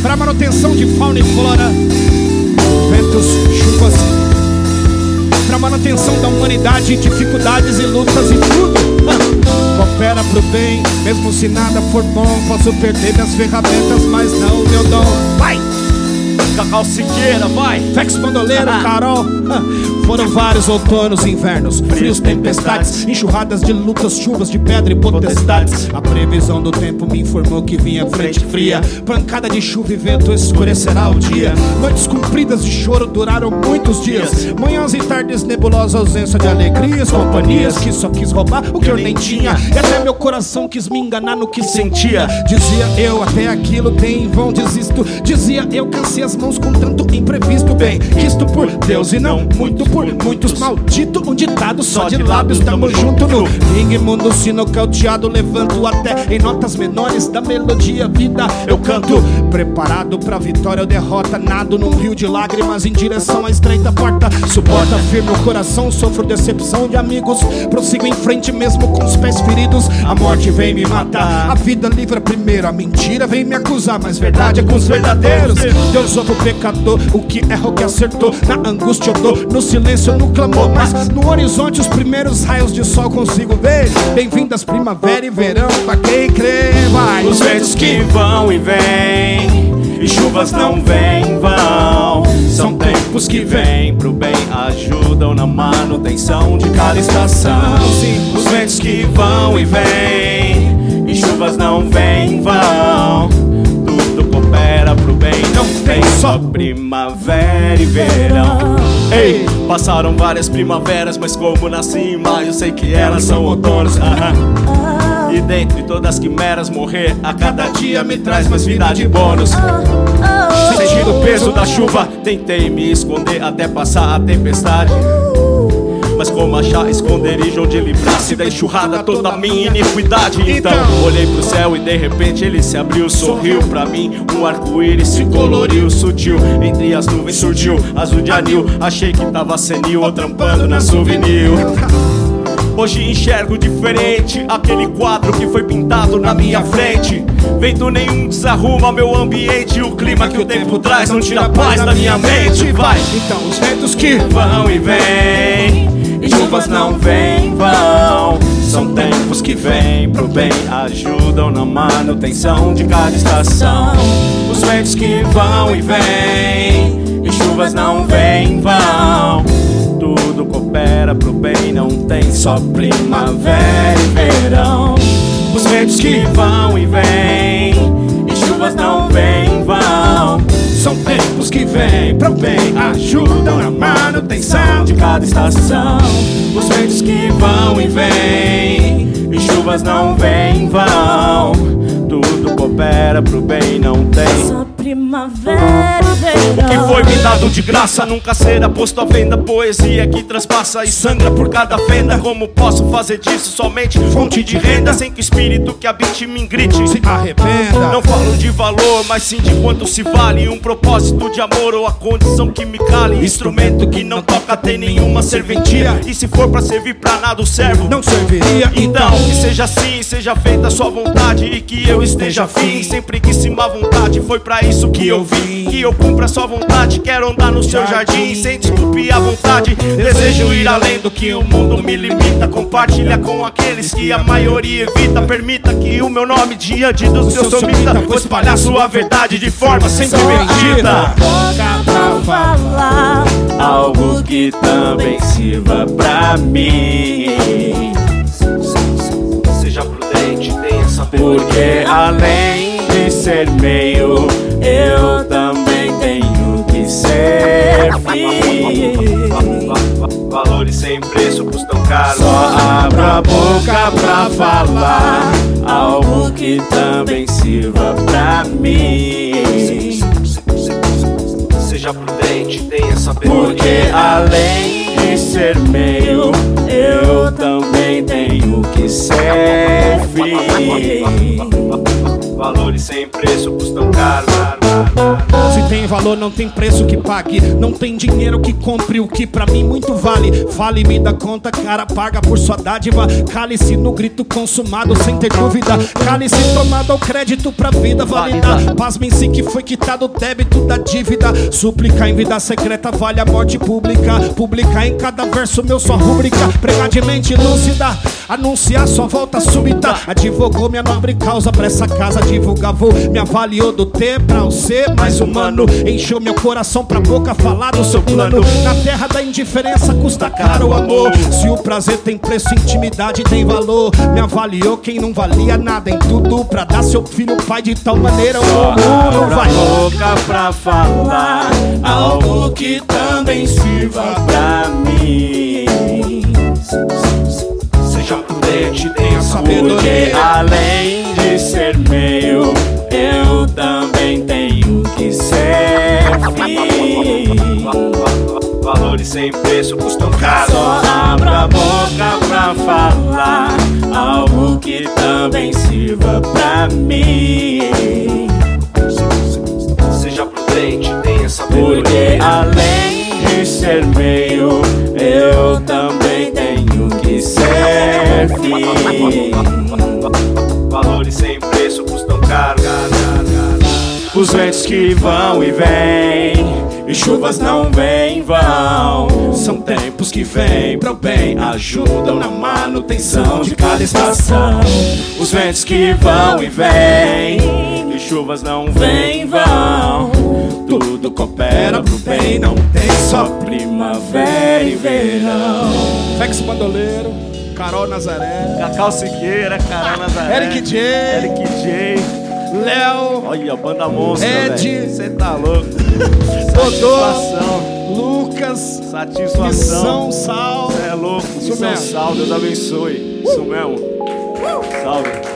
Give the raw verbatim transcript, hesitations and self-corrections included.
para manutenção de fauna e flora, ventos, chuvas, para manutenção da humanidade, dificuldades e lutas e tudo. Coopera pro bem, mesmo se nada for bom. Posso perder minhas ferramentas, mas não meu dom. Vai! Cacau Siqueira, vai! Fex Bandoleiro, ah. Carol. Foram vários outonos e invernos, frios, tempestades, enxurradas de lutas, chuvas de pedra e potestades. A previsão do tempo me informou que vinha frente fria, pancada de chuva e vento, escurecerá o dia. Noites compridas de choro duraram muitos dias, manhãs e tardes nebulosas, ausência de alegrias, companhias que só quis roubar o que eu nem tinha, e até meu coração quis me enganar no que sentia. Dizia eu, até aquilo tem em vão desisto. Dizia eu, cansei as mãos com tanto imprevisto. Bem, quisto por Deus e não muito por muitos. Maldito um ditado só de lábios, tamo junto no ringue, mundo se nocauteado. Levanto até em notas menores da melodia vida eu canto. Preparado pra vitória ou derrota, nado num rio de lágrimas em direção à estreita porta. Suporta firme o coração, sofro decepção de amigos. Prossigo em frente mesmo com os pés feridos. A morte vem me matar, a vida livra primeiro, a mentira vem me acusar, mas verdade é com os verdadeiros. Deus ouve o pecador, o que erra o que acertou. Na angústia eu dou, no silêncio eu no clamor, mas no horizonte os primeiros raios de sol consigo ver. Bem-vindas primavera e verão pra quem crê. Vai! Os ventos que vão e vêm, e chuvas não vêm em vão. São tempos que vêm pro bem, ajudam na manutenção de cada estação. Sim. Os ventos que vão e vêm, e chuvas não vêm em vão. Tudo coopera pro bem, não tem só primavera e verão. Ei, passaram várias primaveras, mas como nasci em maio, sei que elas são outonos. Ah, e dentre todas as quimeras, morrer a cada dia me traz mais vida de bônus. Sentindo o peso da chuva, tentei me esconder até passar a tempestade. Mas como achar esconderijo onde livrar-se da enxurrada toda a minha iniquidade? Então olhei pro céu e de repente ele se abriu, sorriu pra mim. Um arco-íris se coloriu, sutil, entre as nuvens surgiu azul de anil. Achei que tava senil ou trampando na souvenir. Hoje enxergo diferente aquele quadro que foi pintado na minha frente. Vento nenhum desarruma meu ambiente, o clima que o tempo traz não tira a paz da minha mente. Vai! Então os ventos que vão e vêm, e chuvas não vêm em vão. São tempos que vêm pro bem, ajudam na manutenção de cada estação. Os ventos que vão e vêm, e chuvas não vêm em vão. Tudo coopera pro bem, não tem só primavera e verão. Os ventos que vão e vêm, e chuvas não vêm em vão. São tempos que vêm pro bem, ajudam na manutenção de cada estação. Os ventos que vão e vêm, e chuvas não vêm em vão. Tudo coopera pro bem, não tem só primavera e verão. O que foi me dado de graça nunca será posto à venda. Poesia que transpassa e sangra por cada fenda. Como posso fazer disso somente fonte de renda, sem que o espírito que habite me grite se arrependa? Não falo de valor, mas sim de quanto se vale um propósito de amor ou a condição que me cale. Instrumento que não toca tem nenhuma serventia, e se for pra servir pra nada o servo não serviria. Então que seja assim, seja feita a sua vontade, e que eu esteja afim, sem preguiça vontade. Foi pra isso que eu vim, que eu cumpra a sua vontade. Quero andar no seu jardim, sem desculpa e à vontade. Desejo ir além do que o mundo me limita. Compartilha com aqueles que a maioria evita. Permita que o meu nome diante dos seus omita. Vou espalhar sua verdade de forma sempre bendita. Boca pra falar algo que também sirva pra mim. Seja prudente, tenha sabedoria, porque além de ser meio, eu também tenho que ser fim. Valores sem preço custam caro. Só abro a boca pra falar algo que também sirva pra mim. Seja prudente, tenha sabedoria, porque além de ser meio, eu também tenho que ser fim. Valores sem preço custam caro. Se tem valor, não tem preço que pague. Não tem dinheiro que compre o que pra mim muito vale. Fale-me da conta, cara, paga por sua dádiva. Cale-se no grito consumado, sem ter dúvida. Cale-se tomado ao crédito pra vida valida. Pasmem-se que foi quitado o débito da dívida. Suplicar em vida secreta vale a morte pública. Publicar em cada verso meu só rúbrica. Pregar de mente lúcida, anunciar sua volta súbita. Advogou minha nobre causa pra essa casa. Divulgavou, me avaliou do T pra o C mais humano. Encheu meu coração pra boca falar do seu plano. Na terra da indiferença custa caro o amor. Se o prazer tem preço, intimidade tem valor. Me avaliou quem não valia nada em tudo pra dar seu filho pai de tal maneira o mundo vai. Boca pra falar algo que também sirva pra mim. Seja prudente, tenha sabedoria. Porque além de ser meio, eu também tenho que ser fim. Valores sem preço custam caro. Só abra a boca pra falar algo que também sirva pra mim. Seja prudente, tenha sabedoria. Porque além de ser meio, eu também tenho que ser fim. Valores sem preço custam caro. Os ventos que vão e vêm, e chuvas não vêm em vão. São tempos que vêm pro bem, ajudam na manutenção de cada estação. Os ventos que vão e vêm, e chuvas não vêm em vão. Tudo coopera pro bem, não tem só primavera e verão. Fex Bandoleiro, Carol Nazaré, Cacau Siqueira, Carol Nazaré, Eric J, Eric J, Léo, olha a banda monstra, Ed, cê tá louco. Dodô, Satisfação, Lucas, satisfação. Missão Sal. Cê é louco, Isso Missão mesmo. Sal, Deus abençoe. Isso mesmo. Salve.